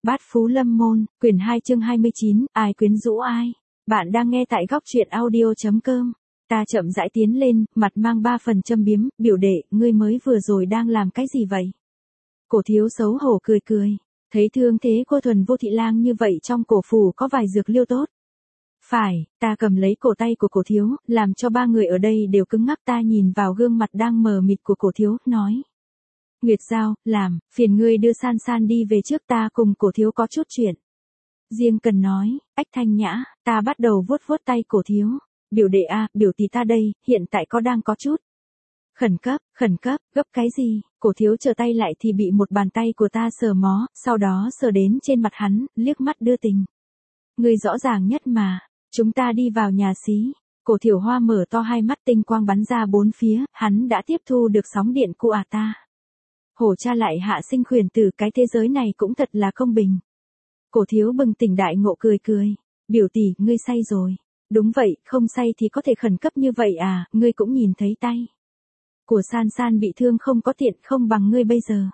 Bát Phú Lâm Môn, quyển 2 chương 29, ai quyến rũ ai? Bạn đang nghe tại góc truyện audio.com. Ta chậm rãi tiến lên, mặt mang 3 phần châm biếm, biểu đệ, ngươi mới vừa rồi đang làm cái gì vậy? Cổ thiếu xấu hổ cười cười, thấy thương thế cô Thuần Vô Thị Lang như vậy trong cổ phủ có vài dược liêu tốt. Phải, ta cầm lấy cổ tay của cổ thiếu, làm cho ba người ở đây đều cứng ngắc. Ta nhìn vào gương mặt đang mờ mịt của cổ thiếu, nói. Nguyệt Giao, phiền ngươi đưa San San đi về trước, ta cùng cổ thiếu có chút chuyện. Riêng cần nói, ách Thanh Nhã, ta bắt đầu vuốt vuốt tay cổ thiếu. Biểu đệ a, biểu tỷ ta đây, hiện tại đang có chút. Khẩn cấp, gấp cái gì? Cổ thiếu trở tay lại thì bị một bàn tay của ta sờ mó, sau đó sờ đến trên mặt hắn, liếc mắt đưa tình. Ngươi rõ ràng nhất mà, chúng ta đi vào nhà xí. Cổ Thiểu Hoa mở to hai mắt, tinh quang bắn ra bốn phía, hắn đã tiếp thu được sóng điện của ta. Hổ cha lại hạ sinh khuyển tử, cái thế giới này cũng thật là công bình. Cổ thiếu bừng tỉnh đại ngộ cười cười. Biểu tỷ, ngươi say rồi. Đúng vậy, không say thì có thể khẩn cấp như vậy à, ngươi cũng nhìn thấy tay của San San bị thương không có tiện không bằng ngươi bây giờ.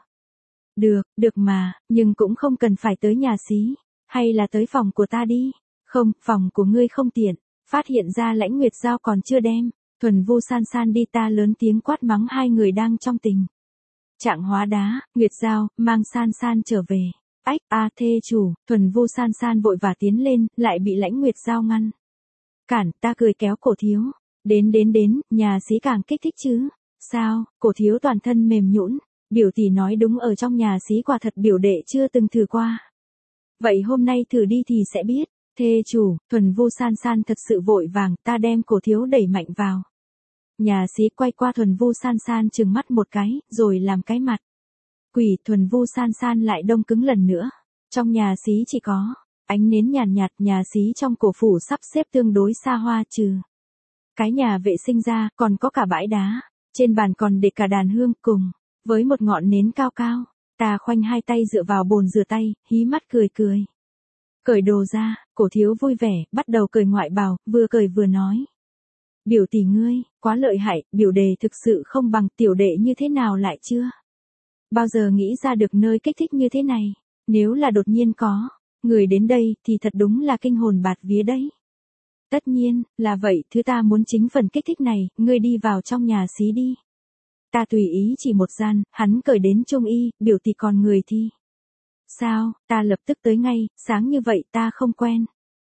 Được mà, nhưng cũng không cần phải tới nhà xí, hay là tới phòng của ta đi. Không, phòng của ngươi không tiện. Phát hiện ra Lãnh Nguyệt Giao còn chưa đem Thuần Vu San San đi, ta lớn tiếng quát mắng hai người đang trong tình trạng hóa đá. Nguyệt Giao, mang San San trở về. Ách, thê chủ. Thuần Vu San San vội vã tiến lên, lại bị Lãnh Nguyệt Giao ngăn cản. Ta cười kéo cổ thiếu. Đến, nhà xí càng kích thích chứ. Sao? Cổ thiếu toàn thân mềm nhũn. Biểu tỷ nói đúng, ở trong nhà xí quả thật biểu đệ chưa từng thử qua. Vậy hôm nay thử đi thì sẽ biết. Thê chủ. Thuần Vu San San thật sự vội vàng, ta đem cổ thiếu đẩy mạnh vào nhà xí, quay qua Thuần Vu San San trừng mắt một cái, rồi làm cái mặt quỷ. Thuần Vu San San lại đông cứng lần nữa. Trong nhà xí chỉ có ánh nến nhàn nhạt, nhà xí trong cổ phủ sắp xếp tương đối xa hoa, trừ cái nhà vệ sinh ra, còn có cả bãi đá, trên bàn còn để cả đàn hương cùng với một ngọn nến cao cao. Ta khoanh hai tay dựa vào bồn rửa tay, hí mắt cười cười. Cởi đồ ra, cổ thiếu vui vẻ, bắt đầu cởi ngoại bào, vừa cởi vừa nói. Biểu tỷ ngươi, quá lợi hại, biểu đệ thực sự không bằng tiểu đệ, như thế nào lại chưa bao giờ nghĩ ra được nơi kích thích như thế này. Nếu là đột nhiên có người đến đây thì thật đúng là kinh hồn bạt vía đấy. Tất nhiên, là vậy, thứ ta muốn chính phần kích thích này, ngươi đi vào trong nhà xí đi. Ta tùy ý chỉ một gian, hắn cởi đến trung y, biểu tỷ còn người thì. Sao, ta lập tức tới ngay, sáng như vậy ta không quen.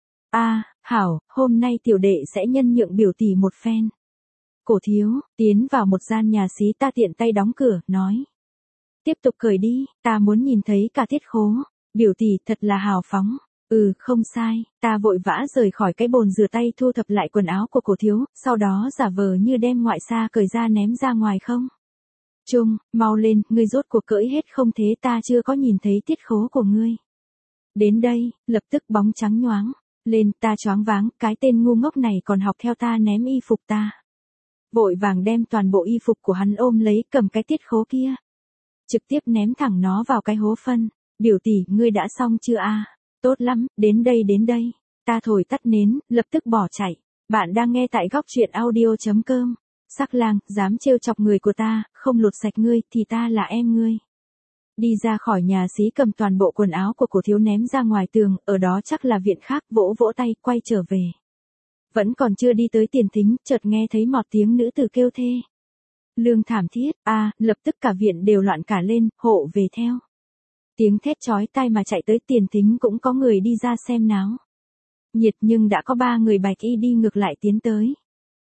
Hảo, hôm nay tiểu đệ sẽ nhân nhượng biểu tỷ một phen. Cổ thiếu, tiến vào một gian nhà xí, ta tiện tay đóng cửa, nói. Tiếp tục cởi đi, ta muốn nhìn thấy cả thiết khố. Biểu tỷ thật là hào phóng. Không sai, ta vội vã rời khỏi cái bồn rửa tay, thu thập lại quần áo của cổ thiếu, sau đó giả vờ như đem ngoại sa cởi ra ném ra ngoài. Không. Trung, mau lên, ngươi rốt cuộc cởi hết không thế, ta chưa có nhìn thấy tiết khố của ngươi. Đến đây, lập tức bóng trắng nhoáng lên, ta choáng váng, cái tên ngu ngốc này còn học theo ta ném y phục. Ta vội vàng đem toàn bộ y phục của hắn ôm lấy, cầm cái tiết khố kia, trực tiếp ném thẳng nó vào cái hố phân. Biểu tỷ, ngươi đã xong chưa a? Tốt lắm, đến đây. Ta thổi tắt nến, lập tức bỏ chạy. Bạn đang nghe tại góc truyện audio.com. Sắc lang, dám trêu chọc người của ta, không lột sạch ngươi thì ta là em ngươi. Đi ra khỏi nhà xí, cầm toàn bộ quần áo của cổ thiếu ném ra ngoài tường, ở đó chắc là viện khác, vỗ vỗ tay, quay trở về. Vẫn còn chưa đi tới tiền thính, chợt nghe thấy một tiếng nữ tử kêu thê lương thảm thiết. Lập tức cả viện đều loạn cả lên, hộ về theo tiếng thét chói tai mà chạy tới tiền thính. Cũng có người đi ra xem náo nhiệt, nhưng đã có 3 người bạch y đi ngược lại tiến tới.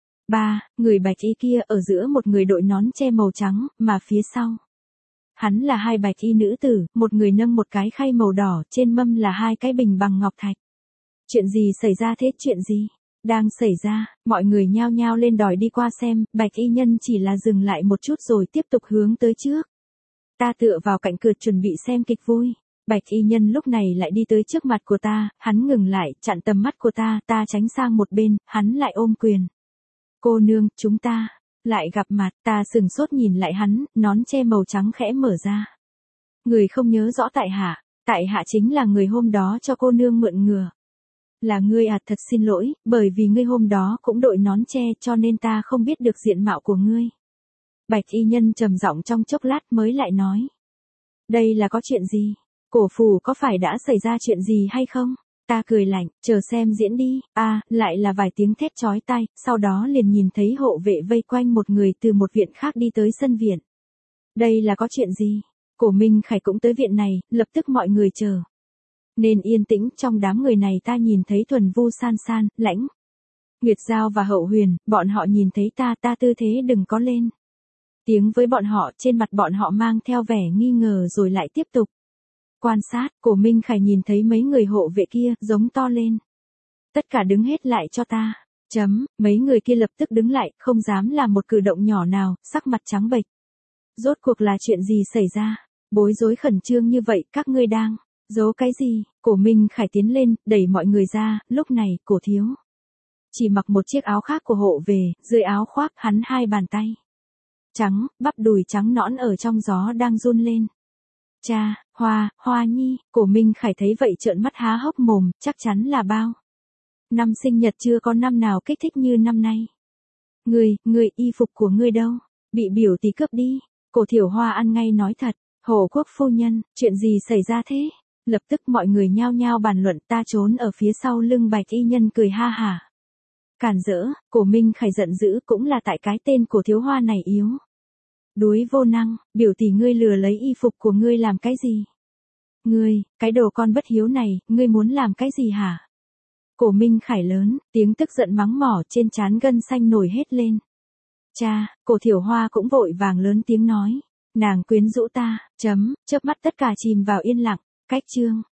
3 người bạch y kia ở giữa một người đội nón che màu trắng, mà phía sau hắn là 2 bạch y nữ tử, một người nâng một cái khay màu đỏ, trên mâm là 2 cái bình bằng ngọc thạch. Chuyện gì xảy ra thế? Chuyện gì đang xảy ra? Mọi người nhao nhao lên đòi đi qua xem, bạch y nhân chỉ là dừng lại một chút rồi tiếp tục hướng tới trước. Ta tựa vào cạnh cửa chuẩn bị xem kịch vui. Bạch y nhân lúc này lại đi tới trước mặt của ta, hắn ngừng lại, chặn tầm mắt của ta, ta tránh sang một bên, hắn lại ôm quyền. Cô nương, chúng ta lại gặp mặt. Ta sừng sốt nhìn lại hắn, nón che màu trắng khẽ mở ra. Người không nhớ rõ tại hạ chính là người hôm đó cho cô nương mượn ngựa. Là ngươi à? Thật xin lỗi, bởi vì ngươi hôm đó cũng đội nón che, cho nên ta không biết được diện mạo của ngươi. Bạch y nhân trầm giọng trong chốc lát mới lại nói. Đây là có chuyện gì? Cổ phủ có phải đã xảy ra chuyện gì hay không? Ta cười lạnh, chờ xem diễn đi, lại là vài tiếng thét chói tai, sau đó liền nhìn thấy hộ vệ vây quanh một người từ một viện khác đi tới sân viện. Đây là có chuyện gì? Cổ Minh Khải cũng tới viện này, lập tức mọi người chờ. Nên yên tĩnh, trong đám người này ta nhìn thấy Thuần Vu San San, Lãnh Nguyệt Giao và Hậu Huyền, bọn họ nhìn thấy ta tư thế đừng có lên tiếng với bọn họ, trên mặt bọn họ mang theo vẻ nghi ngờ rồi lại tiếp tục quan sát. Cổ Minh Khải nhìn thấy mấy người hộ vệ kia, giống to lên. Tất cả đứng hết lại cho ta. Mấy người kia lập tức đứng lại, không dám làm một cử động nhỏ nào, sắc mặt trắng bệch. Rốt cuộc là chuyện gì xảy ra? Bối rối khẩn trương như vậy, các ngươi đang giấu cái gì? Cổ Minh Khải tiến lên, đẩy mọi người ra, lúc này, Cổ thiếu chỉ mặc một chiếc áo khác của hộ về, dưới áo khoác hắn hai bàn tay trắng, bắp đùi trắng nõn ở trong gió đang run lên. Cha, Hoa Nhi, Cổ Minh Khải thấy vậy trợn mắt há hốc mồm, chắc chắn là bao năm sinh nhật chưa có năm nào kích thích như năm nay. Ngươi, y phục của ngươi đâu? Bị biểu tỷ cướp đi. Cổ Thiểu Hoa ăn ngay nói thật, Hộ quốc phu nhân, chuyện gì xảy ra thế? Lập tức mọi người nhao nhao bàn luận, ta trốn ở phía sau lưng Bạch y nhân cười ha hả. Cản rỡ, Cổ Minh Khải giận dữ, cũng là tại cái tên Cổ Thiếu Hoa này yếu đuối vô năng, biểu tỷ ngươi lừa lấy y phục của ngươi làm cái gì? Ngươi, cái đồ con bất hiếu này, ngươi muốn làm cái gì hả? Cổ Minh Khải lớn, tiếng tức giận mắng mỏ, trên trán gân xanh nổi hết lên. Cha, Cổ Thiểu Hoa cũng vội vàng lớn tiếng nói. Nàng quyến rũ ta, chớp mắt tất cả chìm vào yên lặng. Cách chương